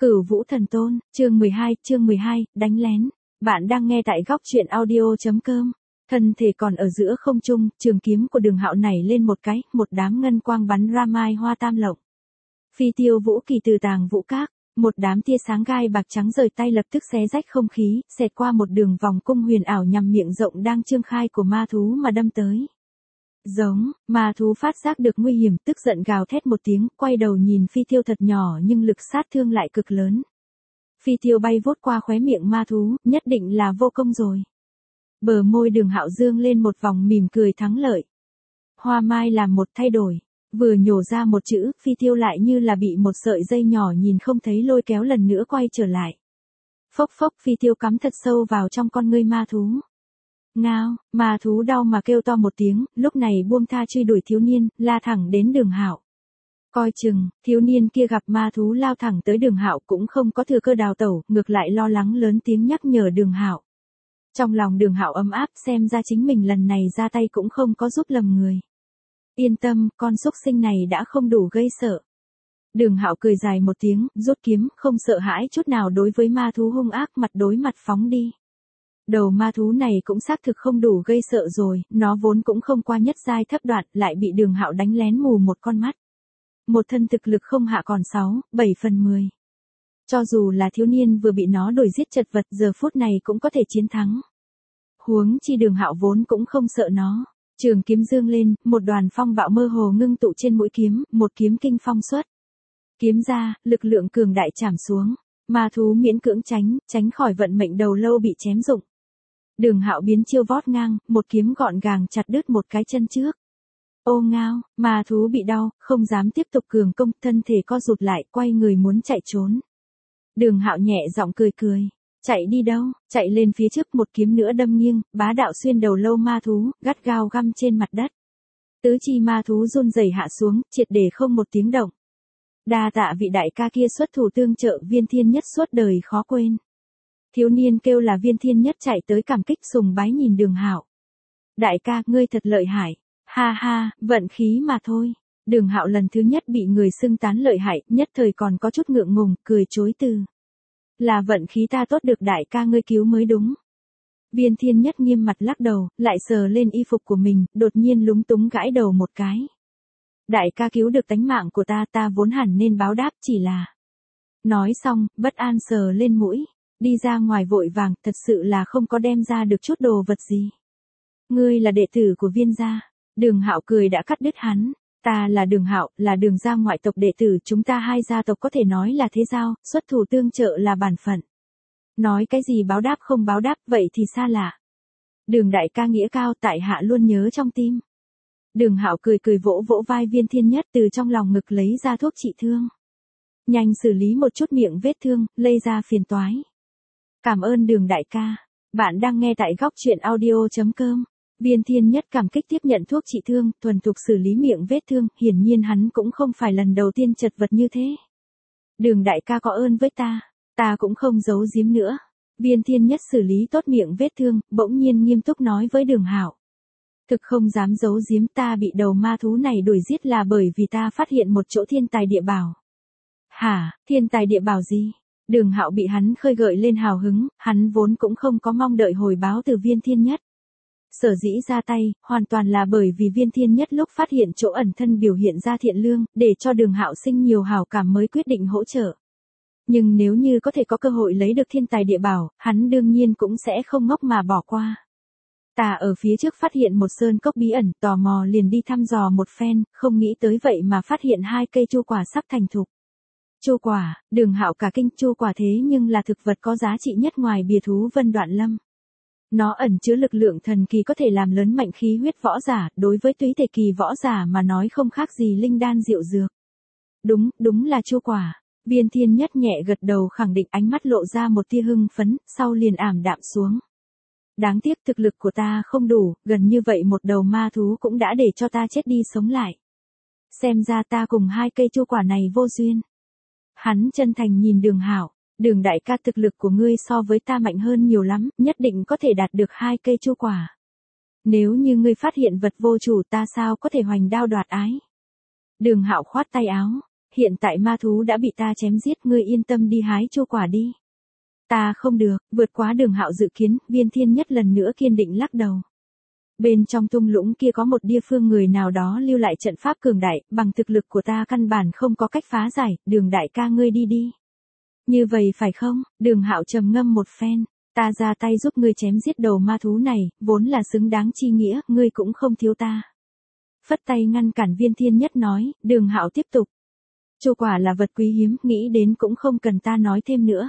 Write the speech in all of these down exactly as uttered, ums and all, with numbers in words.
Cửu Vũ Thần Tôn, chương mười hai, chương mười hai, đánh lén. Bạn đang nghe tại góc truyện audio.com. Thân thể còn ở giữa không trung, trường kiếm của Đường Hạo nảy lên một cái, một đám ngân quang bắn ra mai hoa tam lộng. Phi tiêu vũ kỳ từ tàng vũ các, một đám tia sáng gai bạc trắng rời tay lập tức xé rách không khí, xẹt qua một đường vòng cung huyền ảo nhằm miệng rộng đang trương khai của ma thú mà đâm tới. Giống, ma thú phát giác được nguy hiểm, tức giận gào thét một tiếng, quay đầu nhìn phi tiêu thật nhỏ nhưng lực sát thương lại cực lớn. Phi tiêu bay vút qua khóe miệng ma thú, nhất định là vô công rồi. Bờ môi Đường Hạo dương lên một vòng mỉm cười thắng lợi. Hoa mai làm một thay đổi, vừa nhổ ra một chữ, phi tiêu lại như là bị một sợi dây nhỏ nhìn không thấy lôi kéo lần nữa quay trở lại. Phốc phốc, phi tiêu cắm thật sâu vào trong con ngươi ma thú. Ngao, ma thú đau mà kêu to một tiếng, lúc này buông tha truy đuổi thiếu niên, la thẳng đến Đường Hạo. Coi chừng, thiếu niên kia gặp ma thú lao thẳng tới Đường Hạo cũng không có thừa cơ đào tẩu, ngược lại lo lắng lớn tiếng nhắc nhở Đường Hạo. Trong lòng Đường Hạo ấm áp, xem ra chính mình lần này ra tay cũng không có giúp lầm người. Yên tâm, con súc sinh này đã không đủ gây sợ. Đường Hạo cười dài một tiếng, rút kiếm, không sợ hãi chút nào đối với ma thú hung ác, mặt đối mặt phóng đi. Đầu ma thú này cũng xác thực không đủ gây sợ rồi, nó vốn cũng không qua nhất giai thấp đoạn, lại bị Đường Hạo đánh lén mù một con mắt. Một thân thực lực không hạ còn sáu, bảy phần mười. Cho dù là thiếu niên vừa bị nó đuổi giết chật vật, giờ phút này cũng có thể chiến thắng. Huống chi Đường Hạo vốn cũng không sợ nó. Trường kiếm dương lên, một đoàn phong bạo mơ hồ ngưng tụ trên mũi kiếm, một kiếm kinh phong xuất. Kiếm ra, lực lượng cường đại chạm xuống, ma thú miễn cưỡng tránh, tránh khỏi vận mệnh đầu lâu bị chém rụng. Đường Hạo biến chiêu vót ngang, một kiếm gọn gàng chặt đứt một cái chân trước. Ô ngao, ma thú bị đau, không dám tiếp tục cường công, thân thể co rụt lại, quay người muốn chạy trốn. Đường Hạo nhẹ giọng cười cười, chạy đi đâu, chạy lên phía trước, một kiếm nữa đâm nghiêng, bá đạo xuyên đầu lâu ma thú, gắt gao găm trên mặt đất. Tứ chi ma thú run rẩy hạ xuống, triệt để không một tiếng động. Đa tạ vị đại ca kia xuất thủ tương trợ, Viên Thiên Nhất suốt đời khó quên. Thiếu niên kêu là Viên Thiên Nhất chạy tới cảm kích sùng bái nhìn Đường Hạo. Đại ca, ngươi thật lợi hại. Ha ha, vận khí mà thôi. Đường Hạo lần thứ nhất bị người xưng tán lợi hại, nhất thời còn có chút ngượng ngùng, cười chối từ. Là vận khí ta tốt được đại ca ngươi cứu mới đúng. Viên Thiên Nhất nghiêm mặt lắc đầu, lại sờ lên y phục của mình, đột nhiên lúng túng gãi đầu một cái. Đại ca cứu được tánh mạng của ta, ta vốn hẳn nên báo đáp, chỉ là. Nói xong, bất an sờ lên mũi, đi ra ngoài vội vàng, thật sự là không có đem ra được chút đồ vật gì. Ngươi là đệ tử của Viên gia. Đường Hạo cười đã cắt đứt hắn. Ta là Đường Hạo, là Đường gia ngoại tộc đệ tử, chúng ta hai gia tộc có thể nói là thế giao, xuất thủ tương trợ là bản phận. Nói cái gì báo đáp không báo đáp, vậy thì xa lạ. Đường đại ca nghĩa cao, tại hạ luôn nhớ trong tim. Đường Hạo cười cười vỗ vỗ vai Viên Thiên Nhất, từ trong lòng ngực lấy ra thuốc trị thương. Nhanh xử lý một chút miệng vết thương, lây ra phiền toái. Cảm ơn Đường đại ca. Bạn đang nghe tại góc truyện audio.com. Viên Thiên Nhất cảm kích tiếp nhận thuốc trị thương, thuần thục xử lý miệng vết thương, hiển nhiên hắn cũng không phải lần đầu tiên chật vật như thế. Đường đại ca có ơn với ta, ta cũng không giấu giếm nữa. Viên Thiên Nhất xử lý tốt miệng vết thương, bỗng nhiên nghiêm túc nói với Đường Hạo. Thực không dám giấu giếm, ta bị đầu ma thú này đuổi giết là bởi vì ta phát hiện một chỗ thiên tài địa bảo. Hả, thiên tài địa bảo gì? Đường Hạo bị hắn khơi gợi lên hào hứng, hắn vốn cũng không có mong đợi hồi báo từ Viên Thiên Nhất. Sở dĩ ra tay, hoàn toàn là bởi vì Viên Thiên Nhất lúc phát hiện chỗ ẩn thân biểu hiện ra thiện lương, để cho Đường Hạo sinh nhiều hảo cảm mới quyết định hỗ trợ. Nhưng nếu như có thể có cơ hội lấy được thiên tài địa bảo, hắn đương nhiên cũng sẽ không ngốc mà bỏ qua. Ta ở phía trước phát hiện một sơn cốc bí ẩn, tò mò liền đi thăm dò một phen, không nghĩ tới vậy mà phát hiện hai cây chu quả sắp thành thục. Chu quả, Đường Hạo cả kinh, chu quả thế nhưng là thực vật có giá trị nhất ngoài bìa thú Vân Đoạn Lâm. Nó ẩn chứa lực lượng thần kỳ có thể làm lớn mạnh khí huyết võ giả, đối với túy thể kỳ võ giả mà nói không khác gì linh đan diệu dược. Đúng, đúng là chu quả. Viên Thiên Nhất nhẹ gật đầu khẳng định, ánh mắt lộ ra một tia hưng phấn, sau liền ảm đạm xuống. Đáng tiếc thực lực của ta không đủ, gần như vậy một đầu ma thú cũng đã để cho ta chết đi sống lại. Xem ra ta cùng hai cây chu quả này vô duyên. Hắn chân thành nhìn Đường Hạo. Đường đại ca, thực lực của ngươi so với ta mạnh hơn nhiều lắm, nhất định có thể đạt được hai cây chu quả. Nếu như ngươi phát hiện vật vô chủ, ta sao có thể hoành đao đoạt ái. Đường Hạo khoát tay áo. hiện tại ma thú đã bị ta chém giết, ngươi yên tâm đi hái chu quả đi. Ta không được, vượt quá Đường Hạo dự kiến, Viên Thiên Nhất lần nữa kiên định lắc đầu. Bên trong thung lũng kia có một địa phương người nào đó lưu lại trận pháp cường đại, bằng thực lực của ta căn bản không có cách phá giải, Đường đại ca ngươi đi đi. Như vậy phải không? Đường Hạo trầm ngâm một phen, ta ra tay giúp ngươi chém giết đầu ma thú này, vốn là xứng đáng chi nghĩa, ngươi cũng không thiếu ta. Phất tay ngăn cản Viên Thiên Nhất nói, Đường Hạo tiếp tục. Chu quả là vật quý hiếm, nghĩ đến cũng không cần ta nói thêm nữa.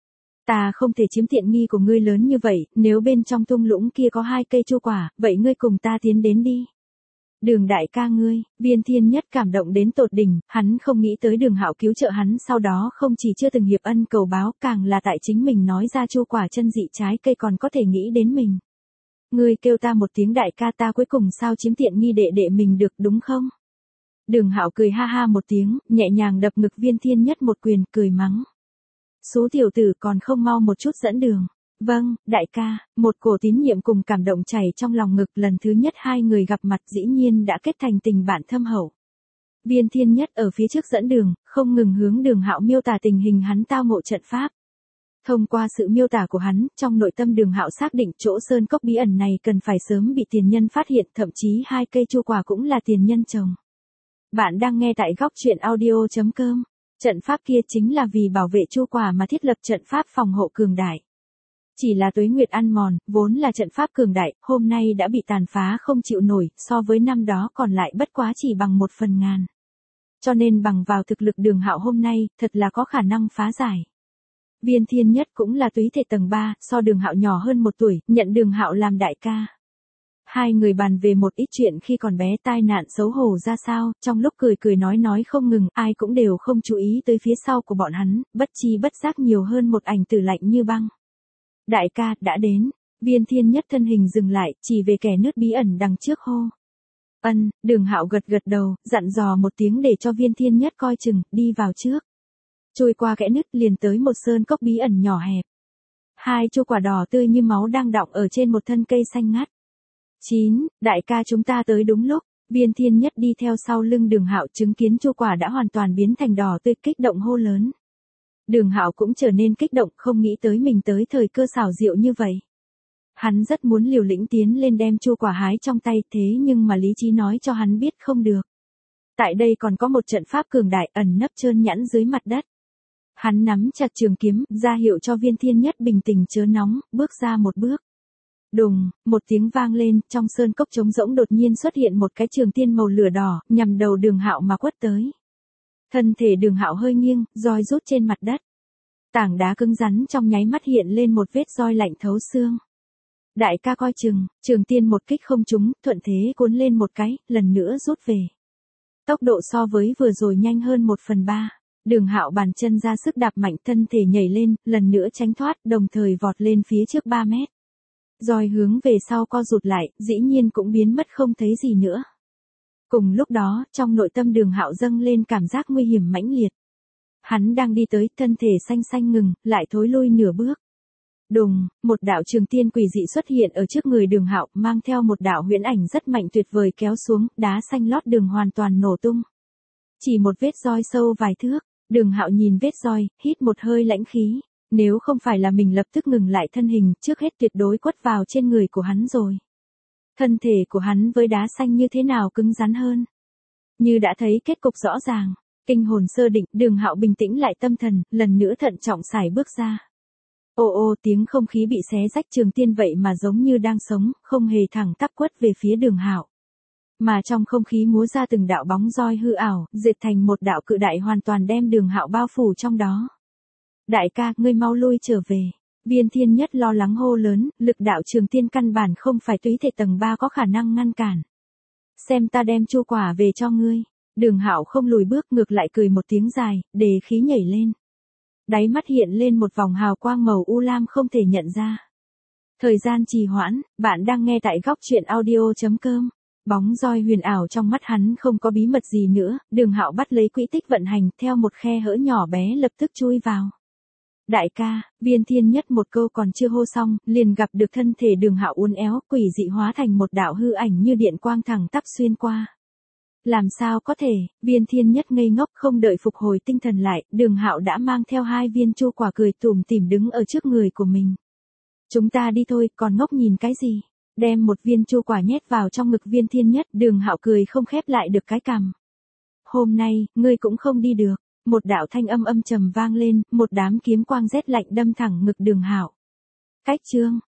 Ta không thể chiếm tiện nghi của ngươi lớn như vậy, nếu bên trong thung lũng kia có hai cây chu quả, vậy ngươi cùng ta tiến đến đi. Đường đại ca ngươi, Viên Thiên Nhất cảm động đến tột đỉnh, hắn không nghĩ tới Đường Hạo cứu trợ hắn, sau đó không chỉ chưa từng hiệp ân cầu báo, càng là tại chính mình nói ra chu quả chân dị trái cây còn có thể nghĩ đến mình. Ngươi kêu ta một tiếng đại ca, ta cuối cùng sao chiếm tiện nghi đệ đệ mình được, đúng không? Đường Hạo cười ha ha một tiếng, nhẹ nhàng đập ngực Viên Thiên Nhất một quyền, cười mắng. Số tiểu tử còn không mau một chút dẫn đường. Vâng, đại ca, một cổ tín nhiệm cùng cảm động chảy trong lòng ngực, lần thứ nhất hai người gặp mặt dĩ nhiên đã kết thành tình bạn thâm hậu. Viên Thiên Nhất ở phía trước dẫn đường, không ngừng hướng Đường Hạo miêu tả tình hình hắn tao ngộ trận pháp. Thông qua sự miêu tả của hắn, trong nội tâm Đường Hạo xác định chỗ sơn cốc bí ẩn này cần phải sớm bị tiền nhân phát hiện, thậm chí hai cây chu quả cũng là tiền nhân trồng. Bạn đang nghe tại góc truyện audio chấm com. Trận pháp kia chính là vì bảo vệ chu quả mà thiết lập trận pháp phòng hộ cường đại. Chỉ là tuế nguyệt ăn mòn, vốn là trận pháp cường đại, hôm nay đã bị tàn phá không chịu nổi, so với năm đó còn lại bất quá chỉ bằng một phần ngàn. Cho nên bằng vào thực lực Đường Hạo hôm nay, thật là có khả năng phá giải. Viên Thiên Nhất cũng là túy thể tầng ba, so Đường Hạo nhỏ hơn một tuổi, nhận Đường Hạo làm đại ca. Hai người bàn về một ít chuyện khi còn bé, tai nạn xấu hổ ra sao, trong lúc cười cười nói nói không ngừng, ai cũng đều không chú ý tới phía sau của bọn hắn, bất chi bất giác nhiều hơn một ảnh tử lạnh như băng. Đại ca, đã đến. Viên Thiên Nhất thân hình dừng lại, chỉ về kẻ nứt bí ẩn đằng trước hô. Ân, Đường Hạo gật gật đầu, dặn dò một tiếng để cho Viên Thiên Nhất coi chừng, đi vào trước. Trôi qua kẽ nứt liền tới một sơn cốc bí ẩn nhỏ hẹp. Hai chu quả đỏ tươi như máu đang đọng ở trên một thân cây xanh ngắt. Chín, đại ca chúng ta tới đúng lúc. Viên Thiên Nhất đi theo sau lưng Đường Hạo, chứng kiến chu quả đã hoàn toàn biến thành đỏ tươi, kích động hô lớn. Đường Hạo cũng trở nên kích động, không nghĩ tới mình tới thời cơ xảo diệu như vậy. Hắn rất muốn liều lĩnh tiến lên đem chu quả hái trong tay, thế nhưng mà lý trí nói cho hắn biết không được. Tại đây còn có một trận pháp cường đại ẩn nấp trơn nhẵn dưới mặt đất. Hắn nắm chặt trường kiếm, ra hiệu cho Viên Thiên Nhất bình tĩnh chớ nóng, bước ra một bước. Đùng, một tiếng vang lên, trong sơn cốc trống rỗng đột nhiên xuất hiện một cái trường tiên màu lửa đỏ, nhằm đầu Đường Hạo mà quất tới. Thân thể Đường Hạo hơi nghiêng, roi rút trên mặt đất. Tảng đá cứng rắn trong nháy mắt hiện lên một vết roi lạnh thấu xương. Đại ca coi chừng, trường tiên một kích không trúng, thuận thế cuốn lên một cái, lần nữa rút về. Tốc độ so với vừa rồi nhanh hơn một phần ba. Đường Hạo bàn chân ra sức đạp mạnh, thân thể nhảy lên, lần nữa tránh thoát, đồng thời vọt lên phía trước ba mét. Roi hướng về sau co rụt lại, dĩ nhiên cũng biến mất không thấy gì nữa. Cùng lúc đó, trong nội tâm Đường Hạo dâng lên cảm giác nguy hiểm mãnh liệt. Hắn đang đi tới, thân thể xanh xanh ngừng, lại thối lui nửa bước. Đùng, một đạo trường tiên quỷ dị xuất hiện ở trước người Đường Hạo, mang theo một đạo huyễn ảnh rất mạnh tuyệt vời kéo xuống, đá xanh lót đường hoàn toàn nổ tung. Chỉ một vết roi sâu vài thước, Đường Hạo nhìn vết roi, hít một hơi lãnh khí. Nếu không phải là mình lập tức ngừng lại thân hình, trước hết tuyệt đối quất vào trên người của hắn rồi. Thân thể của hắn với đá xanh như thế nào cứng rắn hơn. Như đã thấy kết cục rõ ràng, kinh hồn sơ định, Đường Hạo bình tĩnh lại tâm thần, lần nữa thận trọng sải bước ra. Ô ô tiếng không khí bị xé rách, trường tiên vậy mà giống như đang sống, không hề thẳng tắp quất về phía Đường Hạo. Mà trong không khí múa ra từng đạo bóng roi hư ảo, dệt thành một đạo cự đại hoàn toàn đem Đường Hạo bao phủ trong đó. Đại ca, ngươi mau lui trở về. Viên Thiên Nhất lo lắng hô lớn, lực đạo trường tiên căn bản không phải túy thể tầng ba có khả năng ngăn cản. Xem ta đem chu quả về cho ngươi. Đường Hạo không lùi bước, ngược lại cười một tiếng dài, đề khí nhảy lên. Đáy mắt hiện lên một vòng hào quang màu u lam không thể nhận ra. Thời gian trì hoãn, bạn đang nghe tại góc truyện audio chấm com. Bóng roi huyền ảo trong mắt hắn không có bí mật gì nữa, Đường Hạo bắt lấy quỹ tích vận hành, theo một khe hở nhỏ bé lập tức chui vào. Đại ca, Viên Thiên Nhất một câu còn chưa hô xong, liền gặp được thân thể Đường Hạo uốn éo, quỷ dị hóa thành một đạo hư ảnh như điện quang thẳng tắp xuyên qua. Làm sao có thể, Viên Thiên Nhất ngây ngốc không đợi phục hồi tinh thần lại, Đường Hạo đã mang theo hai viên chu quả cười tủm tỉm đứng ở trước người của mình. Chúng ta đi thôi, còn ngốc nhìn cái gì? Đem một viên chu quả nhét vào trong ngực Viên Thiên Nhất, Đường Hạo cười không khép lại được cái cằm. Hôm nay, ngươi cũng không đi được. Một đạo thanh âm âm trầm vang lên, một đám kiếm quang rét lạnh đâm thẳng ngực Đường Hạo. Cách chương